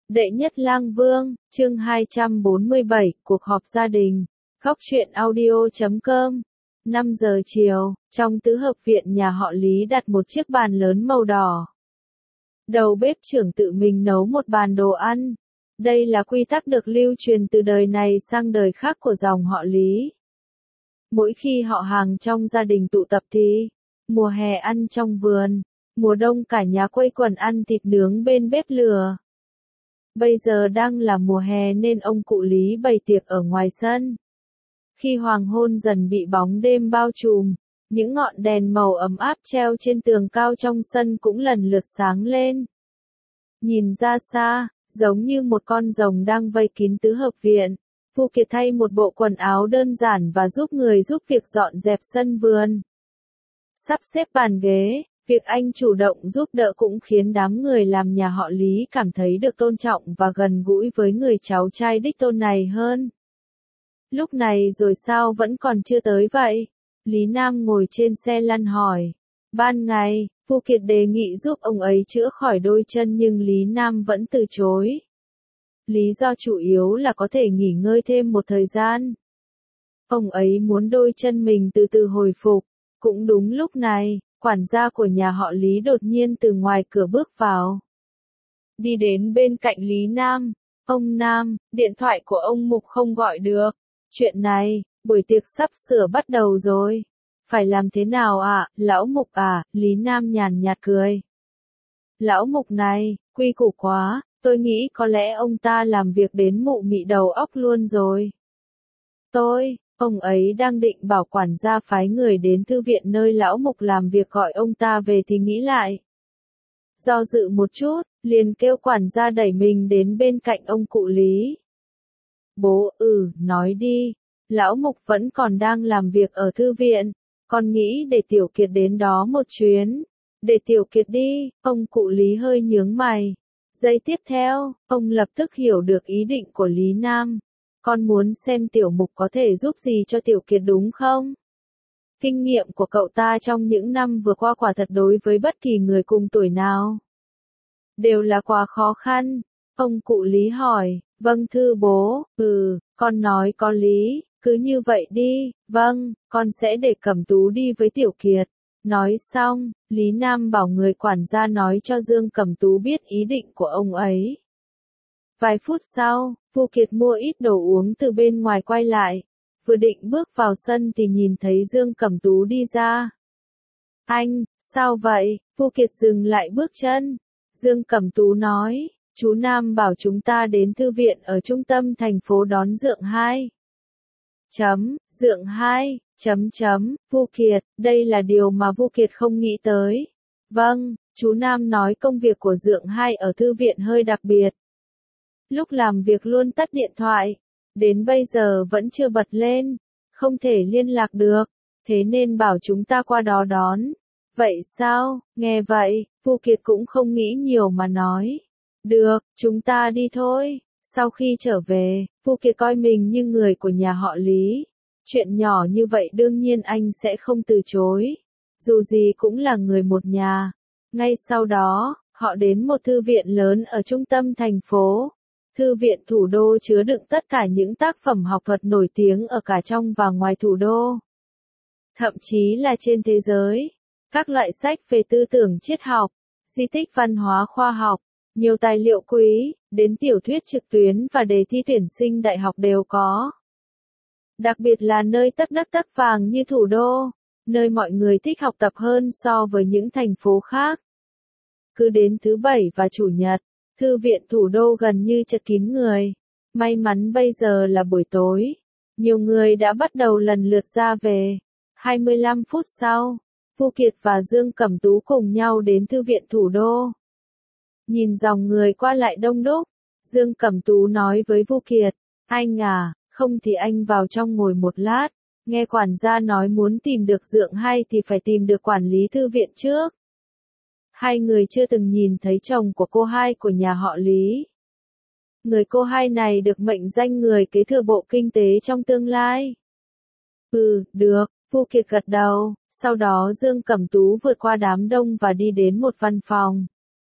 Đệ nhất lang vương, chương 247, cuộc họp gia đình. Góc truyện audio.com. 5 giờ chiều, trong tứ hợp viện nhà họ Lý đặt một chiếc bàn lớn màu đỏ. Đầu bếp trưởng tự mình nấu một bàn đồ ăn. Đây là quy tắc được lưu truyền từ đời này sang đời khác của dòng họ Lý. Mỗi khi họ hàng trong gia đình tụ tập thì, mùa hè ăn trong vườn, mùa đông cả nhà quây quần ăn thịt nướng bên bếp lửa. Bây giờ đang là mùa hè nên ông cụ Lý bày tiệc ở ngoài sân. Khi hoàng hôn dần bị bóng đêm bao trùm, những ngọn đèn màu ấm áp treo trên tường cao trong sân cũng lần lượt sáng lên. Nhìn ra xa, giống như một con rồng đang vây kín tứ hợp viện, Vu Kiệt thay một bộ quần áo đơn giản và giúp người giúp việc dọn dẹp sân vườn. Sắp xếp bàn ghế, việc anh chủ động giúp đỡ cũng khiến đám người làm nhà họ Lý cảm thấy được tôn trọng và gần gũi với người cháu trai đích tôn này hơn. Lúc này rồi sao vẫn còn chưa tới vậy? Lý Nam ngồi trên xe lăn hỏi. Ban ngày, Vu Kiệt đề nghị giúp ông ấy chữa khỏi đôi chân nhưng Lý Nam vẫn từ chối. Lý do chủ yếu là có thể nghỉ ngơi thêm một thời gian. Ông ấy muốn đôi chân mình từ từ hồi phục. Cũng đúng lúc này, quản gia của nhà họ Lý đột nhiên từ ngoài cửa bước vào. Đi đến bên cạnh Lý Nam. Ông Nam, điện thoại của ông Mục không gọi được. Chuyện này, buổi tiệc sắp sửa bắt đầu rồi. Phải làm thế nào ạ, lão Mục à? Lý Nam nhàn nhạt cười. Lão Mục này, quy củ quá, tôi nghĩ có lẽ ông ta làm việc đến mụ mị đầu óc luôn rồi. Ông ấy đang định bảo quản gia phái người đến thư viện nơi lão Mục làm việc gọi ông ta về thì nghĩ lại. Do dự một chút, liền kêu quản gia đẩy mình đến bên cạnh ông cụ Lý. Bố, nói đi, lão Mục vẫn còn đang làm việc ở thư viện, con nghĩ để Tiểu Kiệt đến đó một chuyến. Để Tiểu Kiệt đi, ông cụ Lý hơi nhướng mày. Giây tiếp theo, ông lập tức hiểu được ý định của Lý Nam. Con muốn xem Tiểu Mục có thể giúp gì cho Tiểu Kiệt đúng không? Kinh nghiệm của cậu ta trong những năm vừa qua quả thật đối với bất kỳ người cùng tuổi nào đều là quá khó khăn. Ông cụ Lý hỏi, vâng thưa bố, con nói có lý, cứ như vậy đi, vâng, con sẽ để Cẩm Tú đi với Tiểu Kiệt. Nói xong, Lý Nam bảo người quản gia nói cho Dương Cẩm Tú biết ý định của ông ấy. Vài phút sau, Vu Kiệt mua ít đồ uống từ bên ngoài quay lại. Vừa định bước vào sân thì nhìn thấy Dương Cẩm Tú đi ra. Anh, sao vậy? Vu Kiệt dừng lại bước chân. Dương Cẩm Tú nói, chú Nam bảo chúng ta đến thư viện ở trung tâm thành phố đón Dượng Hai. Dượng Hai, Vu Kiệt, đây là điều mà Vu Kiệt không nghĩ tới. Vâng, chú Nam nói công việc của Dượng Hai ở thư viện hơi đặc biệt. Lúc làm việc luôn tắt điện thoại, đến bây giờ vẫn chưa bật lên, không thể liên lạc được, thế nên bảo chúng ta qua đó đón. Vậy sao? Nghe vậy, Vu Kiệt cũng không nghĩ nhiều mà nói. Được, chúng ta đi thôi. Sau khi trở về, Vu Kiệt coi mình như người của nhà họ Lý. Chuyện nhỏ như vậy đương nhiên anh sẽ không từ chối. Dù gì cũng là người một nhà. Ngay sau đó, họ đến một thư viện lớn ở trung tâm thành phố. Thư viện thủ đô chứa đựng tất cả những tác phẩm học thuật nổi tiếng ở cả trong và ngoài thủ đô. Thậm chí là trên thế giới. Các loại sách về tư tưởng triết học, di tích văn hóa khoa học, nhiều tài liệu quý, đến tiểu thuyết trực tuyến và đề thi tuyển sinh đại học đều có. Đặc biệt là nơi tấp đất tấp vàng như thủ đô, nơi mọi người thích học tập hơn so với những thành phố khác. Cứ đến thứ Bảy và Chủ nhật, thư viện thủ đô gần như chật kín người. May mắn bây giờ là buổi tối. Nhiều người đã bắt đầu lần lượt ra về. 25 phút sau, Vu Kiệt và Dương Cẩm Tú cùng nhau đến thư viện thủ đô. Nhìn dòng người qua lại đông đúc, Dương Cẩm Tú nói với Vu Kiệt, anh à, không thì anh vào trong ngồi một lát. Nghe quản gia nói muốn tìm được Dượng Hai thì phải tìm được quản lý thư viện trước. Hai người chưa từng nhìn thấy chồng của cô hai của nhà họ Lý. Người cô hai này được mệnh danh người kế thừa bộ kinh tế trong tương lai. Được, Vu Kiệt gật đầu, sau đó Dương Cẩm Tú vượt qua đám đông và đi đến một văn phòng.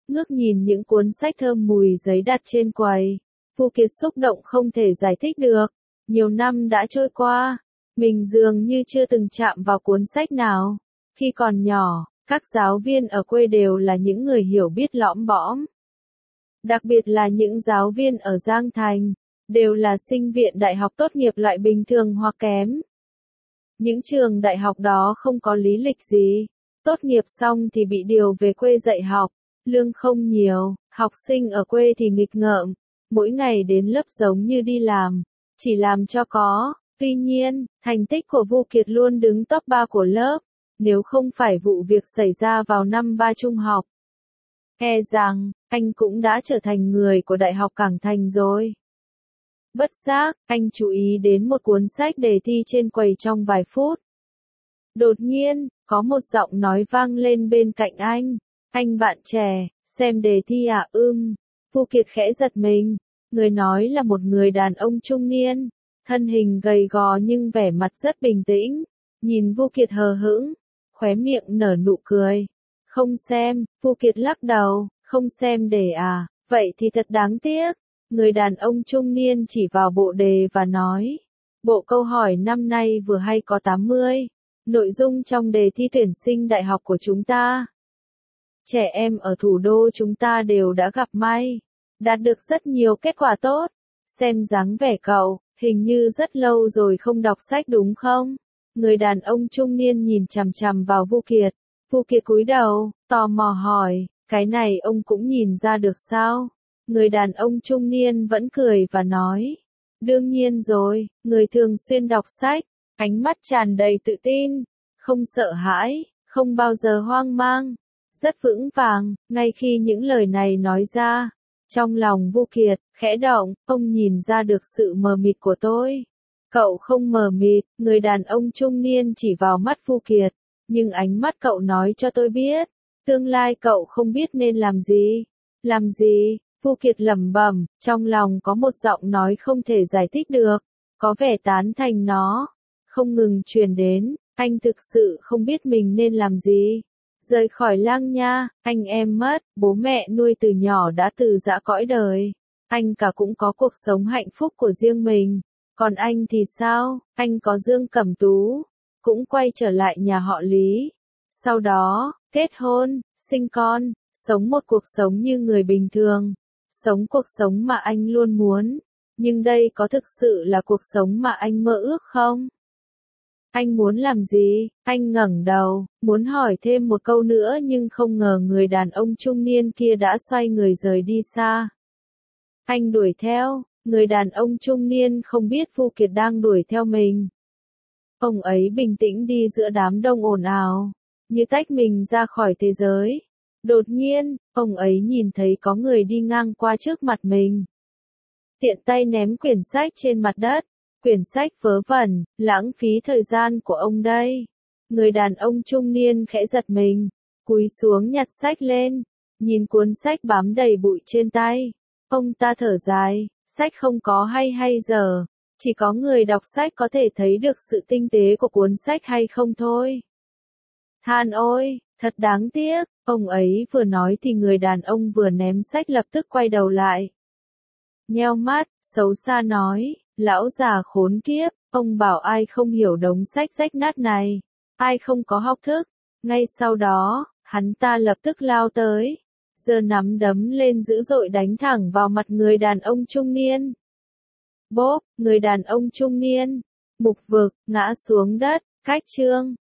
ngước nhìn những cuốn sách thơm mùi giấy đặt trên quầy. Vu Kiệt xúc động không thể giải thích được. Nhiều năm đã trôi qua, mình dường như chưa từng chạm vào cuốn sách nào. Khi còn nhỏ, các giáo viên ở quê đều là những người hiểu biết lõm bõm. Đặc biệt là những giáo viên ở Giang Thành, đều là sinh viện đại học tốt nghiệp loại bình thường hoặc kém. Những trường đại học đó không có lý lịch gì. Tốt nghiệp xong thì bị điều về quê dạy học, lương không nhiều, học sinh ở quê thì nghịch ngợm, mỗi ngày đến lớp giống như đi làm, chỉ làm cho có. Tuy nhiên, thành tích của Vu Kiệt luôn đứng top 3 của lớp, nếu không phải vụ việc xảy ra vào năm 3 trung học. E rằng, anh cũng đã trở thành người của Đại học Cảng Thành rồi. Bất giác, anh chú ý đến một cuốn sách đề thi trên quầy trong vài phút. Đột nhiên, có một giọng nói vang lên bên cạnh anh. Anh bạn trẻ, xem đề thi à? Vu Kiệt khẽ giật mình. Người nói là một người đàn ông trung niên, thân hình gầy gò nhưng vẻ mặt rất bình tĩnh. Nhìn Vu Kiệt hờ hững, khóe miệng nở nụ cười. Không xem, Vu Kiệt lắc đầu, không xem đề à, vậy thì thật đáng tiếc. Người đàn ông trung niên chỉ vào bộ đề và nói. Bộ câu hỏi năm nay vừa hay có 80. Nội dung trong đề thi tuyển sinh đại học của chúng ta. Trẻ em ở thủ đô chúng ta đều đã gặp may, đạt được rất nhiều kết quả tốt. Xem dáng vẻ cậu, hình như rất lâu rồi không đọc sách đúng không? Người đàn ông trung niên nhìn chằm chằm vào Vu Kiệt. Vu Kiệt cúi đầu, tò mò hỏi, cái này ông cũng nhìn ra được sao? Người đàn ông trung niên vẫn cười và nói, đương nhiên rồi, người thường xuyên đọc sách, ánh mắt tràn đầy tự tin, không sợ hãi, không bao giờ hoang mang, rất vững vàng. Ngay khi những lời này nói ra, trong lòng Vu Kiệt khẽ động, ông nhìn ra được sự mờ mịt của tôi. Cậu không mờ mịt, người đàn ông trung niên chỉ vào mắt Vu Kiệt, nhưng ánh mắt cậu nói cho tôi biết, tương lai cậu không biết nên làm gì. Làm gì? Vu Kiệt lẩm bẩm, trong lòng có một giọng nói không thể giải thích được, có vẻ tán thành nó, không ngừng truyền đến. Anh thực sự không biết mình nên làm gì. Rời khỏi Lang Nha, anh em mất, bố mẹ nuôi từ nhỏ đã từ giã cõi đời. Anh cả cũng có cuộc sống hạnh phúc của riêng mình. Còn anh thì sao? Anh có Dương Cẩm Tú, cũng quay trở lại nhà họ Lý. Sau đó, kết hôn, sinh con, sống một cuộc sống như người bình thường. Sống cuộc sống mà anh luôn muốn. Nhưng đây có thực sự là cuộc sống mà anh mơ ước không? Anh muốn làm gì? Anh ngẩng đầu, muốn hỏi thêm một câu nữa nhưng không ngờ người đàn ông trung niên kia đã xoay người rời đi xa. Anh đuổi theo, người đàn ông trung niên không biết Vu Kiệt đang đuổi theo mình. Ông ấy bình tĩnh đi giữa đám đông ồn ào, như tách mình ra khỏi thế giới. Đột nhiên, ông ấy nhìn thấy có người đi ngang qua trước mặt mình. Tiện tay ném quyển sách trên mặt đất. Quyển sách vớ vẩn, lãng phí thời gian của ông đây. Người đàn ông trung niên khẽ giật mình, cúi xuống nhặt sách lên, nhìn cuốn sách bám đầy bụi trên tay. Ông ta thở dài, sách không có hay giờ, chỉ có người đọc sách có thể thấy được sự tinh tế của cuốn sách hay không thôi. Than ôi, thật đáng tiếc, ông ấy vừa nói thì người đàn ông vừa ném sách lập tức quay đầu lại. Nheo mắt, xấu xa nói. Lão già khốn kiếp, ông bảo ai không hiểu đống sách rách nát này, ai không có học thức. Ngay sau đó, hắn ta lập tức lao tới, giơ nắm đấm lên dữ dội đánh thẳng vào mặt người đàn ông trung niên. Bốp, người đàn ông trung niên, mục vực, ngã xuống đất. Cách chương